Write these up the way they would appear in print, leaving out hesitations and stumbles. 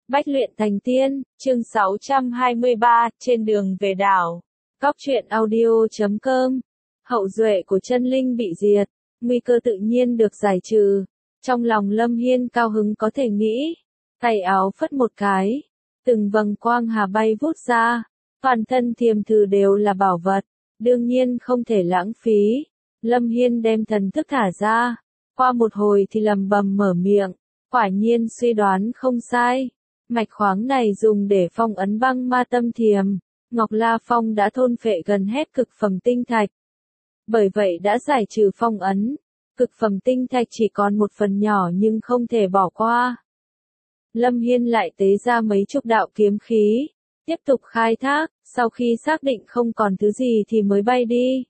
Bách luyện thành tiên, chương 623, trên đường về đảo. Góc truyện audio.com. Hậu duệ của chân linh bị diệt, nguy cơ tự nhiên được giải trừ. Trong lòng Lâm Hiên cao hứng có thể nghĩ, tay áo phất một cái, từng vầng quang hà bay vút ra, toàn thân thiềm thử đều là bảo vật, đương nhiên không thể lãng phí. Lâm Hiên đem thần thức thả ra, qua một hồi thì lầm bầm mở miệng, quả nhiên suy đoán không sai. Mạch khoáng này dùng để phong ấn băng ma tâm thiềm, Ngọc La Phong đã thôn phệ gần hết cực phẩm tinh thạch. Bởi vậy đã giải trừ phong ấn, cực phẩm tinh thạch chỉ còn một phần nhỏ nhưng không thể bỏ qua. Lâm Hiên lại tế ra mấy chục đạo kiếm khí, tiếp tục khai thác, sau khi xác định không còn thứ gì thì mới bay đi.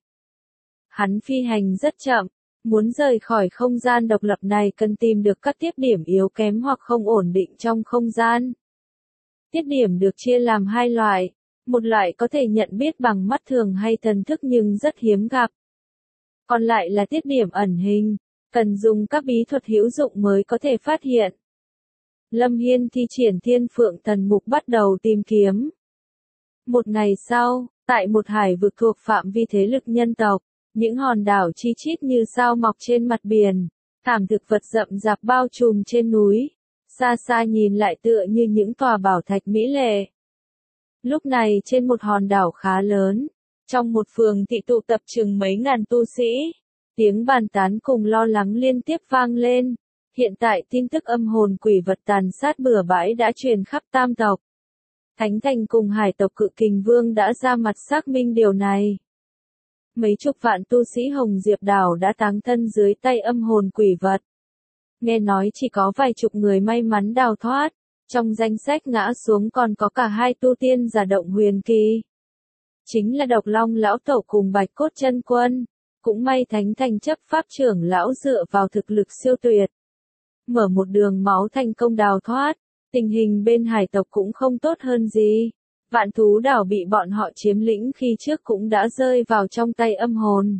Hắn phi hành rất chậm, muốn rời khỏi không gian độc lập này cần tìm được các tiết điểm yếu kém hoặc không ổn định trong không gian. Tiết điểm được chia làm hai loại, một loại có thể nhận biết bằng mắt thường hay thần thức nhưng rất hiếm gặp. Còn lại là tiết điểm ẩn hình, cần dùng các bí thuật hữu dụng mới có thể phát hiện. Lâm Hiên thi triển Thiên Phượng Thần Mục bắt đầu tìm kiếm. Một ngày sau, tại một hải vực thuộc phạm vi thế lực nhân tộc, những hòn đảo chi chít như sao mọc trên mặt biển, thảm thực vật rậm rạp bao trùm trên núi, xa xa nhìn lại tựa như những tòa bảo thạch mỹ lệ. Lúc này trên một hòn đảo khá lớn, trong một phường thị tụ tập chừng mấy ngàn tu sĩ, tiếng bàn tán cùng lo lắng liên tiếp vang lên. Hiện tại tin tức âm hồn quỷ vật tàn sát bừa bãi đã truyền khắp tam tộc. Thánh Thành cùng hải tộc Cự Kình Vương đã ra mặt xác minh điều này. Mấy chục vạn tu sĩ Hồng Diệp Đảo đã táng thân dưới tay âm hồn quỷ vật. Nghe nói chỉ có vài chục người may mắn đào thoát, trong danh sách ngã xuống còn có cả hai tu tiên giả động huyền kỳ. Chính là Độc Long Lão Tổ cùng Bạch Cốt Chân Quân, cũng may Thánh Thành chấp pháp trưởng lão dựa vào thực lực siêu tuyệt. Mở một đường máu thành công đào thoát, tình hình bên hải tộc cũng không tốt hơn gì. Vạn Thú Đảo bị bọn họ chiếm lĩnh khi trước cũng đã rơi vào trong tay âm hồn.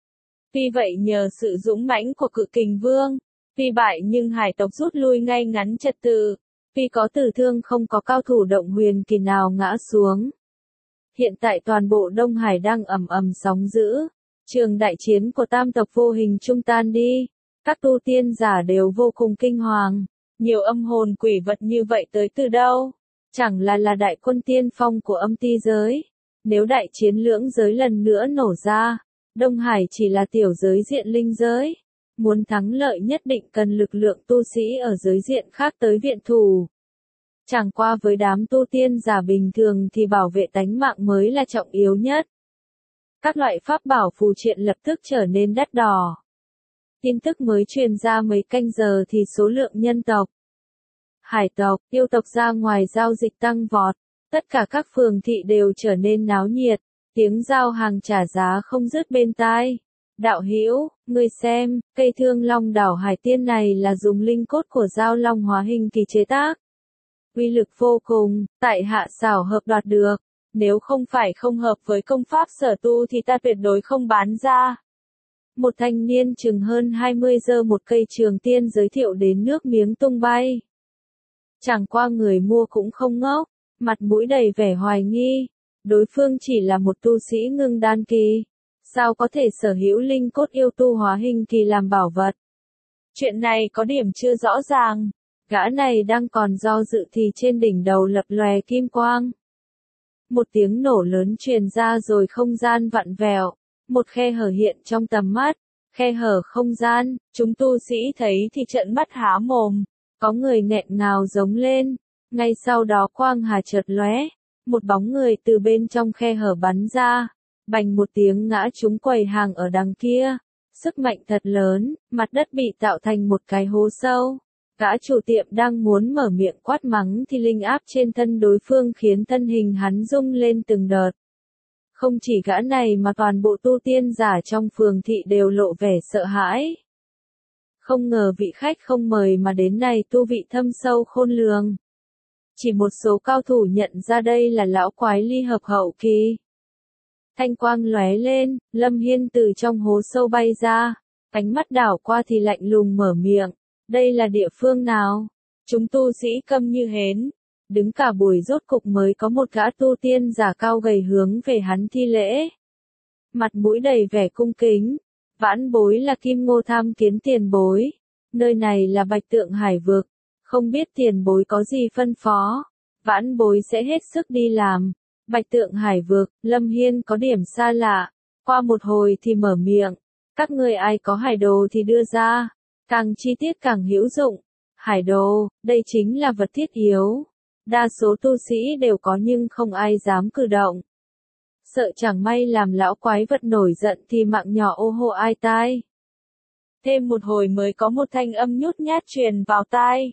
Tuy vậy nhờ sự dũng mãnh của Cự Kình Vương, tuy bại nhưng hải tộc rút lui ngay ngắn trật tự, tuy có tử thương không có cao thủ động huyền kỳ nào ngã xuống. Hiện tại toàn bộ Đông Hải đang ầm ầm sóng dữ, trường đại chiến của tam tộc vô hình trung tan đi, các tu tiên giả đều vô cùng kinh hoàng, nhiều âm hồn quỷ vật như vậy tới từ đâu? Chẳng là đại quân tiên phong của âm ti giới. Nếu đại chiến lưỡng giới lần nữa nổ ra, Đông Hải chỉ là tiểu giới diện linh giới. Muốn thắng lợi nhất định cần lực lượng tu sĩ ở giới diện khác tới viện thủ. Chẳng qua với đám tu tiên giả bình thường thì bảo vệ tánh mạng mới là trọng yếu nhất. Các loại pháp bảo phù triện lập tức trở nên đắt đỏ. Tin tức mới truyền ra mấy canh giờ thì số lượng nhân tộc, hải tộc, yêu tộc ra ngoài giao dịch tăng vọt, tất cả các phường thị đều trở nên náo nhiệt, tiếng giao hàng trả giá không dứt bên tai. Đạo hữu, ngươi xem, cây Thương Long Đảo Hải Tiên này là dùng linh cốt của Giao Long hóa hình kỳ chế tác. Uy lực vô cùng, tại hạ xảo hợp đoạt được, nếu không phải không hợp với công pháp sở tu thì ta tuyệt đối không bán ra. Một thanh niên chừng hơn 20 giơ một cây trường tiên giới thiệu đến nước miếng tung bay. Chẳng qua người mua cũng không ngốc, mặt mũi đầy vẻ hoài nghi, đối phương chỉ là một tu sĩ ngưng đan kỳ, sao có thể sở hữu linh cốt yêu tu hóa hình kỳ làm bảo vật. Chuyện này có điểm chưa rõ ràng, gã này đang còn do dự thì trên đỉnh đầu lập lòe kim quang. Một tiếng nổ lớn truyền ra rồi không gian vặn vẹo, một khe hở hiện trong tầm mắt, khe hở không gian, chúng tu sĩ thấy thì trợn mắt há mồm. Có người nghẹn ngào giống lên, ngay sau đó quang hà chợt lóe, một bóng người từ bên trong khe hở bắn ra, bành một tiếng ngã trúng quầy hàng ở đằng kia, sức mạnh thật lớn, mặt đất bị tạo thành một cái hố sâu. Gã chủ tiệm đang muốn mở miệng quát mắng thì linh áp trên thân đối phương khiến thân hình hắn rung lên từng đợt. Không chỉ gã này mà toàn bộ tu tiên giả trong phường thị đều lộ vẻ sợ hãi. Không ngờ vị khách không mời mà đến này tu vị thâm sâu khôn lường. Chỉ một số cao thủ nhận ra đây là lão quái ly hợp hậu kỳ. Thanh quang lóe lên, Lâm Hiên từ trong hố sâu bay ra, ánh mắt đảo qua thì lạnh lùng mở miệng. Đây là địa phương nào? Chúng tu sĩ câm như hến, đứng cả buổi rốt cục mới có một gã tu tiên giả cao gầy hướng về hắn thi lễ. Mặt mũi đầy vẻ cung kính, vãn bối là Kim Ngô tham kiến tiền bối, nơi này là Bạch Tượng Hải vực, không biết tiền bối có gì phân phó, vãn bối sẽ hết sức đi làm. Bạch Tượng Hải vực, Lâm Hiên có điểm xa lạ, qua một hồi thì mở miệng, các người ai có hải đồ thì đưa ra, càng chi tiết càng hữu dụng. Hải đồ, đây chính là vật thiết yếu, đa số tu sĩ đều có nhưng không ai dám cử động. Sợ chẳng may làm lão quái vật nổi giận thì mạng nhỏ ô hô ai tai. Thêm một hồi mới có một thanh âm nhút nhát truyền vào tai.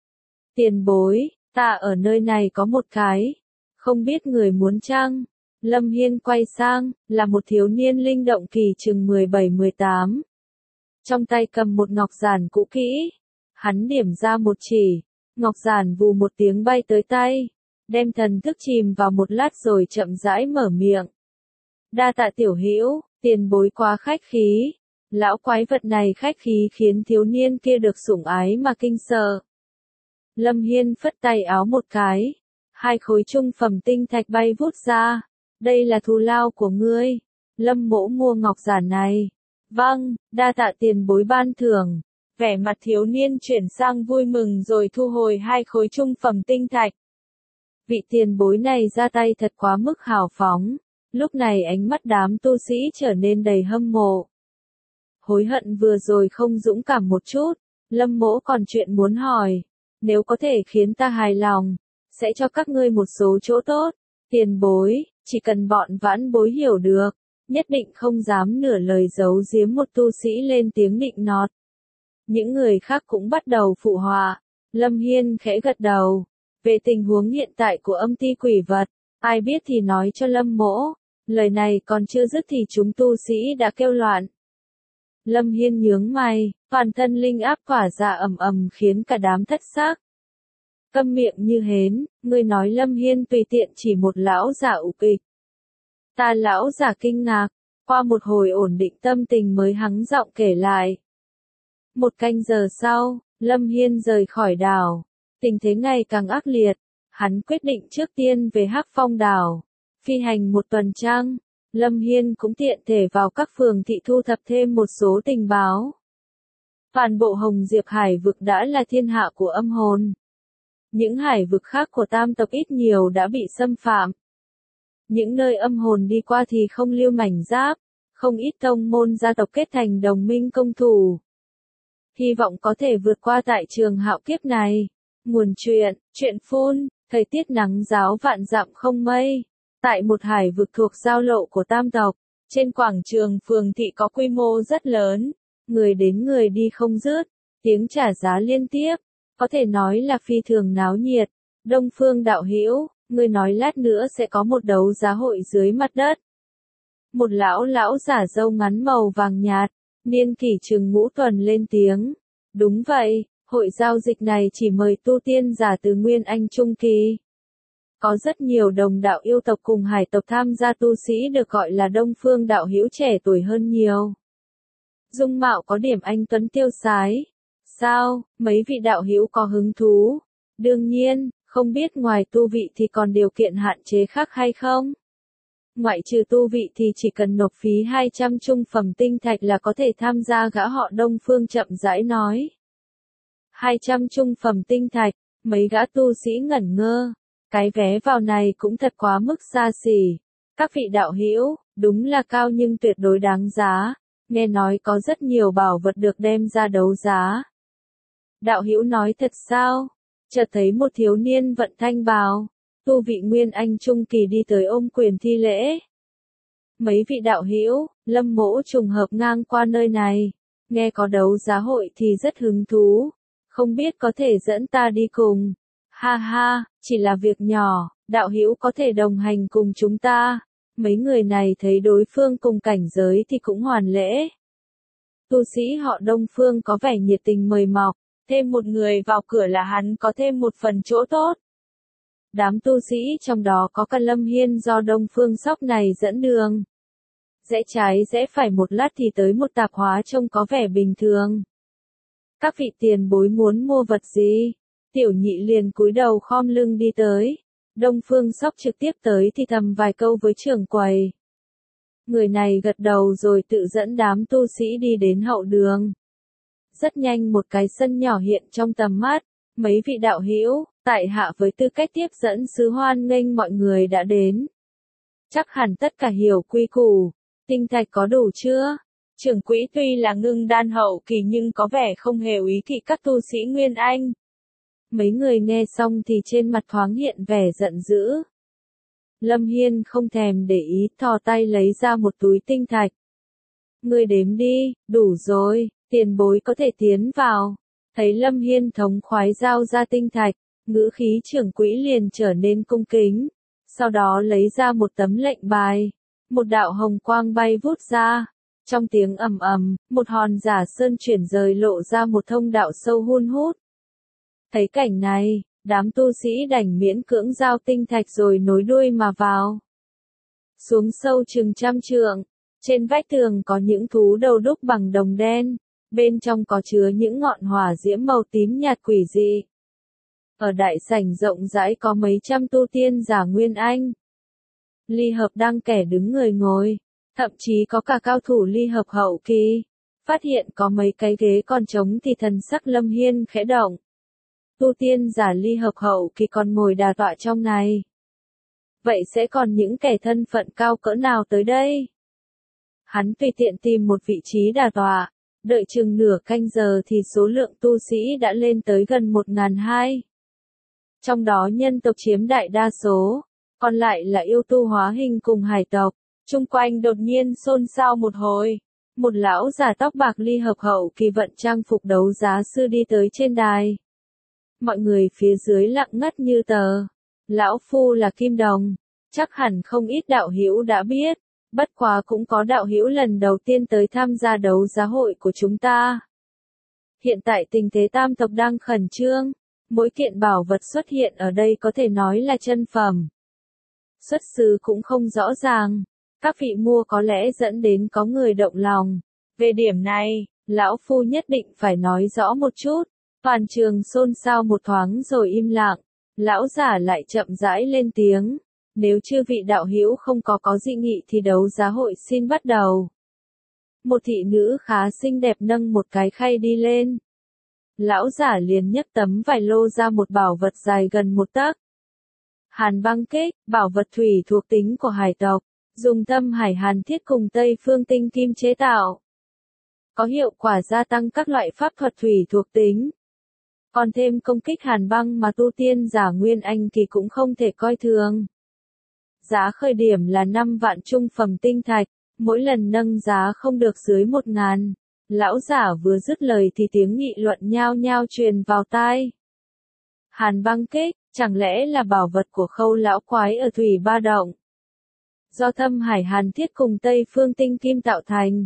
Tiền bối, ta ở nơi này có một cái, không biết người muốn chăng? Lâm Hiên quay sang, là một thiếu niên linh động kỳ chừng 17-18. Trong tay cầm một ngọc giản cũ kỹ. Hắn điểm ra một chỉ, ngọc giản vù một tiếng bay tới tay, đem thần thức chìm vào một lát rồi chậm rãi mở miệng. Đa tạ tiểu hữu, tiền bối quá khách khí. Lão quái vật này khách khí khiến thiếu niên kia được sủng ái mà kinh sợ. Lâm Hiên phất tay áo một cái, 2 khối trung phẩm tinh thạch bay vút ra. Đây là thù lao của ngươi. Lâm mỗ mua ngọc giản này. Vâng, đa tạ tiền bối ban thưởng. Vẻ mặt thiếu niên chuyển sang vui mừng rồi thu hồi 2 khối trung phẩm tinh thạch. Vị tiền bối này ra tay thật quá mức hào phóng. Lúc này ánh mắt đám tu sĩ trở nên đầy hâm mộ. Hối hận vừa rồi không dũng cảm một chút. Lâm mỗ còn chuyện muốn hỏi. Nếu có thể khiến ta hài lòng, sẽ cho các ngươi một số chỗ tốt. Tiền bối, chỉ cần bọn vãn bối hiểu được, nhất định không dám nửa lời giấu giếm một tu sĩ lên tiếng nịnh nọt. Những người khác cũng bắt đầu phụ họa. Lâm Hiên khẽ gật đầu. Về tình huống hiện tại của âm ti quỷ vật, ai biết thì nói cho Lâm mỗ. Lời này còn chưa dứt thì chúng tu sĩ đã kêu loạn. Lâm Hiên nhướng mày, toàn thân linh áp tỏa ra ầm ầm khiến cả đám thất xác. Câm miệng như hến, ngươi nói Lâm Hiên tùy tiện chỉ một lão giả ủ kịch. Ta lão giả kinh ngạc, qua một hồi ổn định tâm tình mới hắng giọng kể lại. 1 canh giờ sau, Lâm Hiên rời khỏi đảo. Tình thế ngày càng ác liệt, hắn quyết định trước tiên về Hắc Phong đảo. Phi hành một tuần trăng, Lâm Hiên cũng tiện thể vào các phường thị thu thập thêm một số tình báo. Toàn bộ Hồng Diệp Hải vực đã là thiên hạ của âm hồn. Những hải vực khác của tam tộc ít nhiều đã bị xâm phạm. Những nơi âm hồn đi qua thì không lưu mảnh giáp, không ít tông môn gia tộc kết thành đồng minh công thủ. Hy vọng có thể vượt qua tại trường hạo kiếp này. Nguồn chuyện phun, thời tiết nắng ráo vạn dặm không mây. Tại một hải vực thuộc giao lộ của tam tộc, trên quảng trường phường thị có quy mô rất lớn, người đến người đi không dứt, tiếng trả giá liên tiếp, có thể nói là phi thường náo nhiệt. Đông Phương đạo hữu, ngươi nói lát nữa sẽ có một đấu giá hội dưới mặt đất. Một lão giả râu ngắn màu vàng nhạt, niên kỷ chừng ngũ tuần lên tiếng. Đúng vậy, hội giao dịch này chỉ mời tu tiên giả từ Nguyên Anh Trung Kỳ. Có rất nhiều đồng đạo yêu tộc cùng hải tộc tham gia, tu sĩ được gọi là Đông Phương đạo hữu trẻ tuổi hơn nhiều. Dung mạo có điểm anh tuấn tiêu sái. Sao, mấy vị đạo hữu có hứng thú? Đương nhiên, không biết ngoài tu vị thì còn điều kiện hạn chế khác hay không? Ngoại trừ tu vị thì chỉ cần nộp phí 200 trung phẩm tinh thạch là có thể tham gia, gã họ Đông Phương chậm rãi nói. 200 trung phẩm tinh thạch, mấy gã tu sĩ ngẩn ngơ. Cái vé vào này cũng thật quá mức xa xỉ. Các vị đạo hữu, đúng là cao nhưng tuyệt đối đáng giá. Nghe nói có rất nhiều bảo vật được đem ra đấu giá. Đạo hữu nói thật sao? Chợt thấy một thiếu niên vận thanh bào, tu vị Nguyên Anh Trung Kỳ đi tới ôm quyền thi lễ. Mấy vị đạo hữu, Lâm mỗ trùng hợp ngang qua nơi này, nghe có đấu giá hội thì rất hứng thú, không biết có thể dẫn ta đi cùng. Ha ha, chỉ là việc nhỏ, đạo hữu có thể đồng hành cùng chúng ta. Mấy người này thấy đối phương cùng cảnh giới thì cũng hoàn lễ. Tu sĩ họ Đông Phương có vẻ nhiệt tình mời mọc, thêm một người vào cửa là hắn có thêm một phần chỗ tốt. Đám tu sĩ trong đó có cả Lâm Hiên do Đông Phương Sóc này dẫn đường. Rẽ trái rẽ phải một lát thì tới một tạp hóa trông có vẻ bình thường. Các vị tiền bối muốn mua vật gì? Tiểu nhị liền cúi đầu khom lưng đi tới. Đông Phương Sóc trực tiếp tới thì thầm vài câu với trưởng quầy. Người này gật đầu rồi tự dẫn đám tu sĩ đi đến hậu đường. Rất nhanh một cái sân nhỏ hiện trong tầm mắt, mấy vị đạo hữu, tại hạ với tư cách tiếp dẫn sứ hoan nghênh mọi người đã đến. Chắc hẳn tất cả hiểu quy củ, tinh thạch có đủ chưa? Trưởng quỹ tuy là ngưng đan hậu kỳ nhưng có vẻ không hề ý kỵ các tu sĩ Nguyên Anh. Mấy người nghe xong thì trên mặt thoáng hiện vẻ giận dữ. Lâm Hiên không thèm để ý, thò tay lấy ra một túi tinh thạch. Ngươi đếm đi, đủ rồi, tiền bối có thể tiến vào. Thấy Lâm Hiên thống khoái giao ra tinh thạch, ngữ khí trưởng quỹ liền trở nên cung kính. Sau đó lấy ra một tấm lệnh bài. Một đạo hồng quang bay vút ra. Trong tiếng ầm ầm, một hòn giả sơn chuyển rời lộ ra một thông đạo sâu hun hút. Thấy cảnh này, đám tu sĩ đành miễn cưỡng giao tinh thạch rồi nối đuôi mà vào. Xuống sâu chừng 100 trượng, trên vách tường có những thú đầu đúc bằng đồng đen, bên trong có chứa những ngọn hỏa diễm màu tím nhạt quỷ dị. Ở đại sảnh rộng rãi có mấy trăm tu tiên giả Nguyên Anh. Ly hợp đang kẻ đứng người ngồi, thậm chí có cả cao thủ ly hợp hậu kỳ. Phát hiện có mấy cái ghế còn trống thì thần sắc Lâm Hiên khẽ động. Tu tiên giả ly hợp hậu kỳ còn ngồi đà tọa trong này. Vậy sẽ còn những kẻ thân phận cao cỡ nào tới đây? Hắn tùy tiện tìm một vị trí đà tọa, đợi chừng nửa canh giờ thì số lượng tu sĩ đã lên tới gần 1.200. Trong đó nhân tộc chiếm đại đa số, còn lại là yêu tu hóa hình cùng hải tộc. Chung quanh đột nhiên xôn xao một hồi. Một lão giả tóc bạc ly hợp hậu kỳ vận trang phục đấu giá sư đi tới trên đài. Mọi người phía dưới lặng ngắt như tờ. Lão phu là Kim Đồng, chắc hẳn không ít đạo hữu đã biết, bất quá cũng có đạo hữu lần đầu tiên tới tham gia đấu giá hội của chúng ta. Hiện tại tình thế tam tộc đang khẩn trương, mỗi kiện bảo vật xuất hiện ở đây có thể nói là chân phẩm. Xuất xứ cũng không rõ ràng, các vị mua có lẽ dẫn đến có người động lòng. Về điểm này, lão phu nhất định phải nói rõ một chút. Toàn trường xôn xao một thoáng rồi im lặng, lão giả lại chậm rãi lên tiếng, nếu chư vị đạo hữu không có dị nghị thì đấu giá hội xin bắt đầu. Một thị nữ khá xinh đẹp nâng một cái khay đi lên. Lão giả liền nhấc tấm vải lô ra một bảo vật dài gần 1 tấc. Hàn băng kích, bảo vật thủy thuộc tính của hải tộc, dùng Thâm Hải Hàn Thiết cùng Tây Phương Tinh Kim chế tạo. Có hiệu quả gia tăng các loại pháp thuật thủy thuộc tính. Còn thêm công kích hàn băng mà tu tiên giả Nguyên Anh thì cũng không thể coi thường. Giá khởi điểm là 5 vạn trung phẩm tinh thạch, mỗi lần nâng giá không được dưới 1.000. Lão giả vừa dứt lời thì tiếng nghị luận nhao nhao truyền vào tai. Hàn băng kích, chẳng lẽ là bảo vật của Khâu lão quái ở Thủy Ba Động? Do Thâm Hải Hàn Thiết cùng Tây Phương Tinh Kim tạo thành.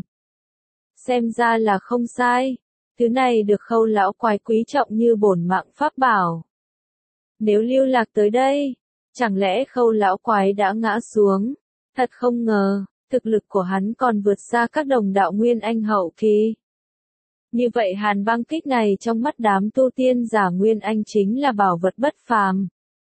Xem ra là không sai. Thứ này được Khâu lão quái quý trọng như bổn mạng pháp bảo. Nếu lưu lạc tới đây, chẳng lẽ Khâu lão quái đã ngã xuống? Thật không ngờ, thực lực của hắn còn vượt xa các đồng đạo Nguyên Anh hậu kỳ. Như vậy hàn băng kích này trong mắt đám tu tiên giả Nguyên Anh chính là bảo vật bất phàm.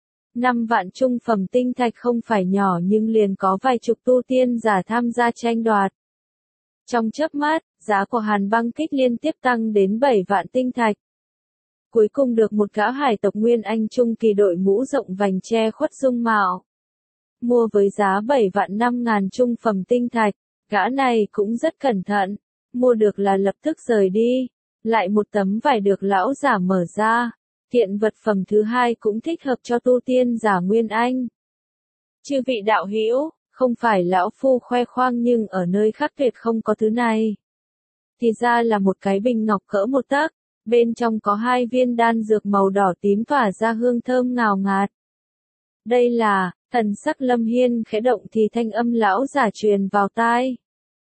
5 vạn trung phẩm tinh thạch không phải nhỏ nhưng liền có vài chục tu tiên giả tham gia tranh đoạt. Trong chớp mắt, giá của hàn băng kích liên tiếp tăng đến 7 vạn tinh thạch. Cuối cùng được một gã hải tộc Nguyên Anh trung kỳ đội mũ rộng vành che khuất dung mạo. Mua với giá 7 vạn 5.000 trung phẩm tinh thạch, gã này cũng rất cẩn thận, mua được là lập tức rời đi. Lại một tấm vải được lão giả mở ra, kiện vật phẩm thứ hai cũng thích hợp cho tu tiên giả Nguyên Anh. Chư vị đạo hữu, không phải lão phu khoe khoang nhưng ở nơi khác tuyệt không có thứ này. Thì ra là một cái bình ngọc cỡ 1 tấc, bên trong có 2 viên đan dược màu đỏ tím tỏa ra hương thơm ngào ngạt. Đây là, thần sắc Lâm Hiên khẽ động thì thanh âm lão giả truyền vào tai.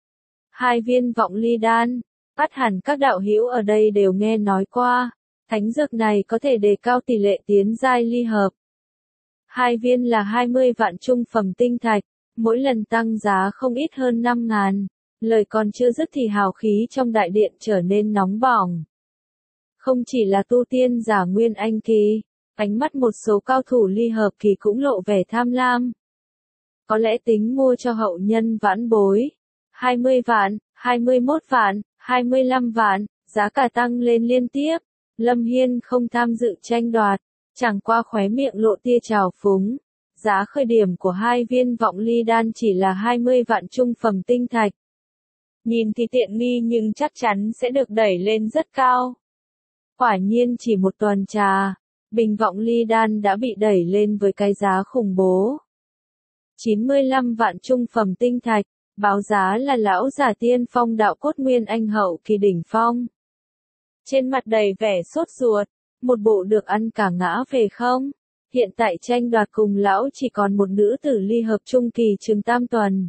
2 viên vọng ly đan, ắt hẳn các đạo hữu ở đây đều nghe nói qua, thánh dược này có thể đề cao tỷ lệ tiến giai ly hợp. 2 viên là 20 vạn trung phẩm tinh thạch, mỗi lần tăng giá không ít hơn 5.000. Lời còn chưa dứt thì hào khí trong đại điện trở nên nóng bỏng. Không chỉ là tu tiên giả nguyên anh kỳ, ánh mắt một số cao thủ ly hợp kỳ cũng lộ vẻ tham lam. Có lẽ tính mua cho hậu nhân vãn bối. 20 vạn, 21 vạn, 25 vạn, giá cả tăng lên liên tiếp. Lâm Hiên không tham dự tranh đoạt, chẳng qua khóe miệng lộ tia trào phúng. Giá khởi điểm của 2 viên vọng ly đan chỉ là 20 vạn trung phẩm tinh thạch. Nhìn thì tiện nghi nhưng chắc chắn sẽ được đẩy lên rất cao. Quả nhiên chỉ một tuần trà, bình vọng ly đan đã bị đẩy lên với cái giá khủng bố. 95 vạn trung phẩm tinh thạch, báo giá là lão giả tiên phong đạo cốt nguyên anh hậu kỳ đỉnh phong. Trên mặt đầy vẻ sốt ruột, một bộ được ăn cả ngã về không? Hiện tại tranh đoạt cùng lão chỉ còn một nữ tử ly hợp trung kỳ chừng tam tuần.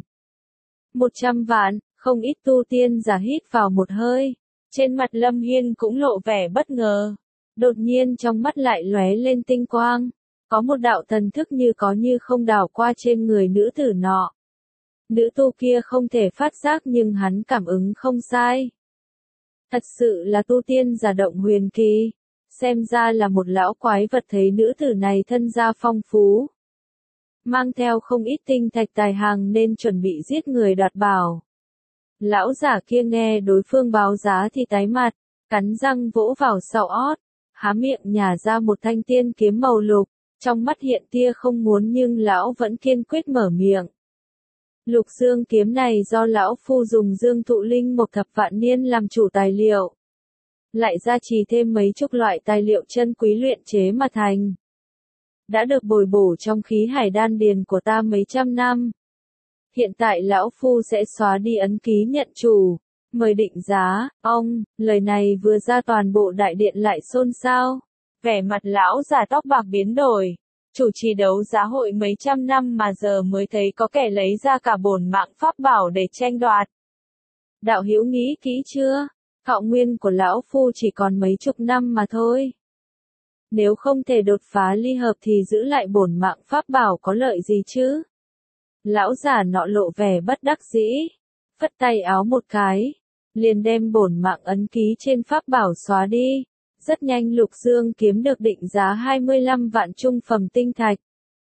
100 vạn, không ít tu tiên giả hít vào một hơi. Trên mặt Lâm Hiên cũng lộ vẻ bất ngờ. Đột nhiên trong mắt lại lóe lên tinh quang. Có một đạo thần thức như có như không đảo qua trên người nữ tử nọ. Nữ tu kia không thể phát giác nhưng hắn cảm ứng không sai. Thật sự là tu tiên giả động huyền kỳ. Xem ra là một lão quái vật, thấy nữ tử này thân gia phong phú. Mang theo không ít tinh thạch tài hàng nên chuẩn bị giết người đoạt bảo. Lão giả kia nghe đối phương báo giá thì tái mặt, cắn răng vỗ vào sau ót, há miệng nhả ra một thanh tiên kiếm màu lục, trong mắt hiện tia không muốn nhưng lão vẫn kiên quyết mở miệng. Lục dương kiếm này do lão phu dùng dương thụ linh một thập vạn niên làm chủ tài liệu. Lại gia trì thêm mấy chục loại tài liệu chân quý luyện chế mà thành. Đã được bồi bổ trong khí hải đan điền của ta mấy trăm năm. Hiện tại lão phu sẽ xóa đi ấn ký nhận chủ, mời định giá. Ông, lời này vừa ra toàn bộ đại điện lại xôn xao. Vẻ mặt lão già tóc bạc biến đổi. Chủ trì đấu giá hội mấy trăm năm mà giờ mới thấy có kẻ lấy ra cả bổn mạng pháp bảo để tranh đoạt. Đạo hữu nghĩ kỹ chưa? Thọ nguyên của lão phu chỉ còn mấy chục năm mà thôi. Nếu không thể đột phá ly hợp thì giữ lại bổn mạng pháp bảo có lợi gì chứ? Lão già nọ lộ vẻ bất đắc dĩ, phất tay áo một cái, liền đem bổn mạng ấn ký trên pháp bảo xóa đi. Rất nhanh lục dương kiếm được định giá 25 vạn trung phẩm tinh thạch.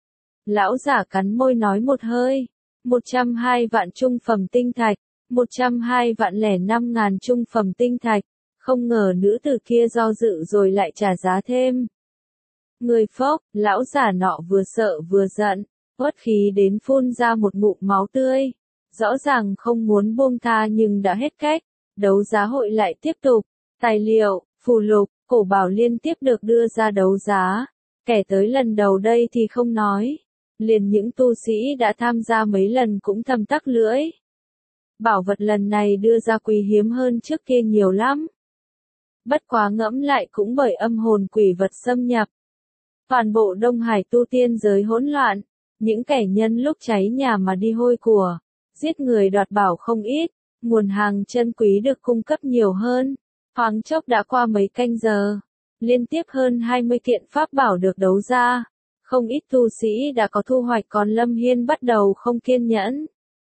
Lão giả cắn môi nói một hơi, 102 vạn trung phẩm tinh thạch, 102 vạn lẻ 5 ngàn trung phẩm tinh thạch, không ngờ nữ tử kia do dự rồi lại trả giá thêm. Người phốc, lão giả nọ vừa sợ vừa giận, uất khí đến phun ra một ngụm máu tươi. Rõ ràng không muốn buông tha nhưng đã hết cách, đấu giá hội lại tiếp tục, tài liệu, phù lục, cổ bảo liên tiếp được đưa ra đấu giá. Kẻ tới lần đầu đây thì không nói, liền những tu sĩ đã tham gia mấy lần cũng thầm tắc lưỡi. Bảo vật lần này đưa ra quý hiếm hơn trước kia nhiều lắm. Bất quá ngẫm lại cũng bởi âm hồn quỷ vật xâm nhập. Toàn bộ Đông Hải tu tiên giới hỗn loạn, những kẻ nhân lúc cháy nhà mà đi hôi của, giết người đoạt bảo không ít, nguồn hàng chân quý được cung cấp nhiều hơn. Thoáng chốc đã qua mấy canh giờ, liên tiếp hơn 20 kiện pháp bảo được đấu ra. Không ít tu sĩ đã có thu hoạch còn Lâm Hiên bắt đầu không kiên nhẫn.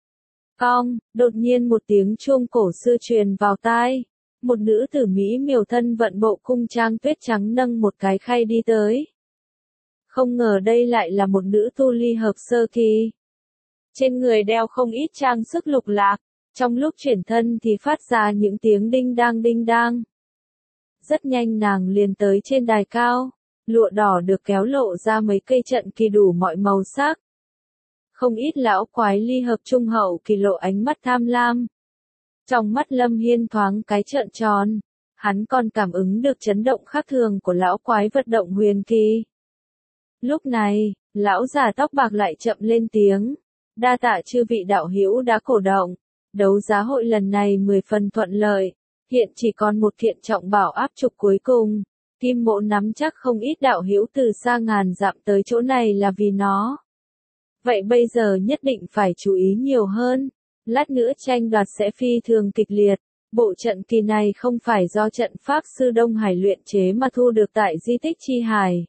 Cong, đột nhiên một tiếng chuông cổ xưa truyền vào tai. Một nữ tử Mỹ miều thân vận bộ cung trang tuyết trắng nâng một cái khay đi tới. Không ngờ đây lại là một nữ tu ly hợp sơ kỳ. Trên người đeo không ít trang sức lục lạc, trong lúc chuyển thân thì phát ra những tiếng đinh đang. Rất nhanh nàng liền tới trên đài cao, lụa đỏ được kéo lộ ra mấy cây trận kỳ đủ mọi màu sắc. Không ít lão quái ly hợp trung hậu kỳ lộ ánh mắt tham lam. Trong mắt Lâm Hiên thoáng cái trợn tròn, hắn còn cảm ứng được chấn động khác thường của lão quái vật động huyền kỳ. Lúc này, lão già tóc bạc lại chậm lên tiếng, đa tạ chư vị đạo hữu đã cổ động, đấu giá hội lần này 10 phần thuận lợi, hiện chỉ còn một kiện trọng bảo áp trục cuối cùng, Kim Mộ nắm chắc không ít đạo hữu từ xa ngàn dặm tới chỗ này là vì nó. Vậy bây giờ nhất định phải chú ý nhiều hơn, lát nữa tranh đoạt sẽ phi thường kịch liệt, bộ trận kỳ này không phải do trận pháp sư Đông Hải luyện chế mà thu được tại di tích Chi Hải.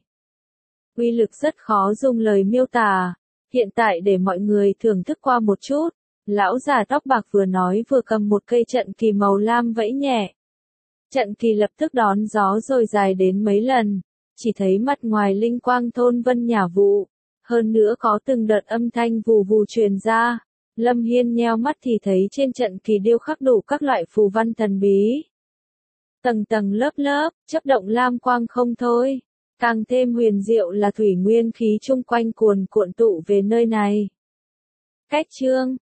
Uy lực rất khó dùng lời miêu tả, hiện tại để mọi người thưởng thức qua một chút. Lão già tóc bạc vừa nói vừa cầm một cây trận kỳ màu lam vẫy nhẹ. Trận kỳ lập tức đón gió rồi dài đến mấy lần, chỉ thấy mặt ngoài linh quang thôn vân nhả vụ, hơn nữa có từng đợt âm thanh vù vù truyền ra. Lâm Hiên nheo mắt thì thấy trên trận kỳ điêu khắc đủ các loại phù văn thần bí. Tầng tầng lớp lớp, chớp động lam quang không thôi. Càng thêm huyền diệu là thủy nguyên khí chung quanh cuồn cuộn tụ về nơi này. Cách chương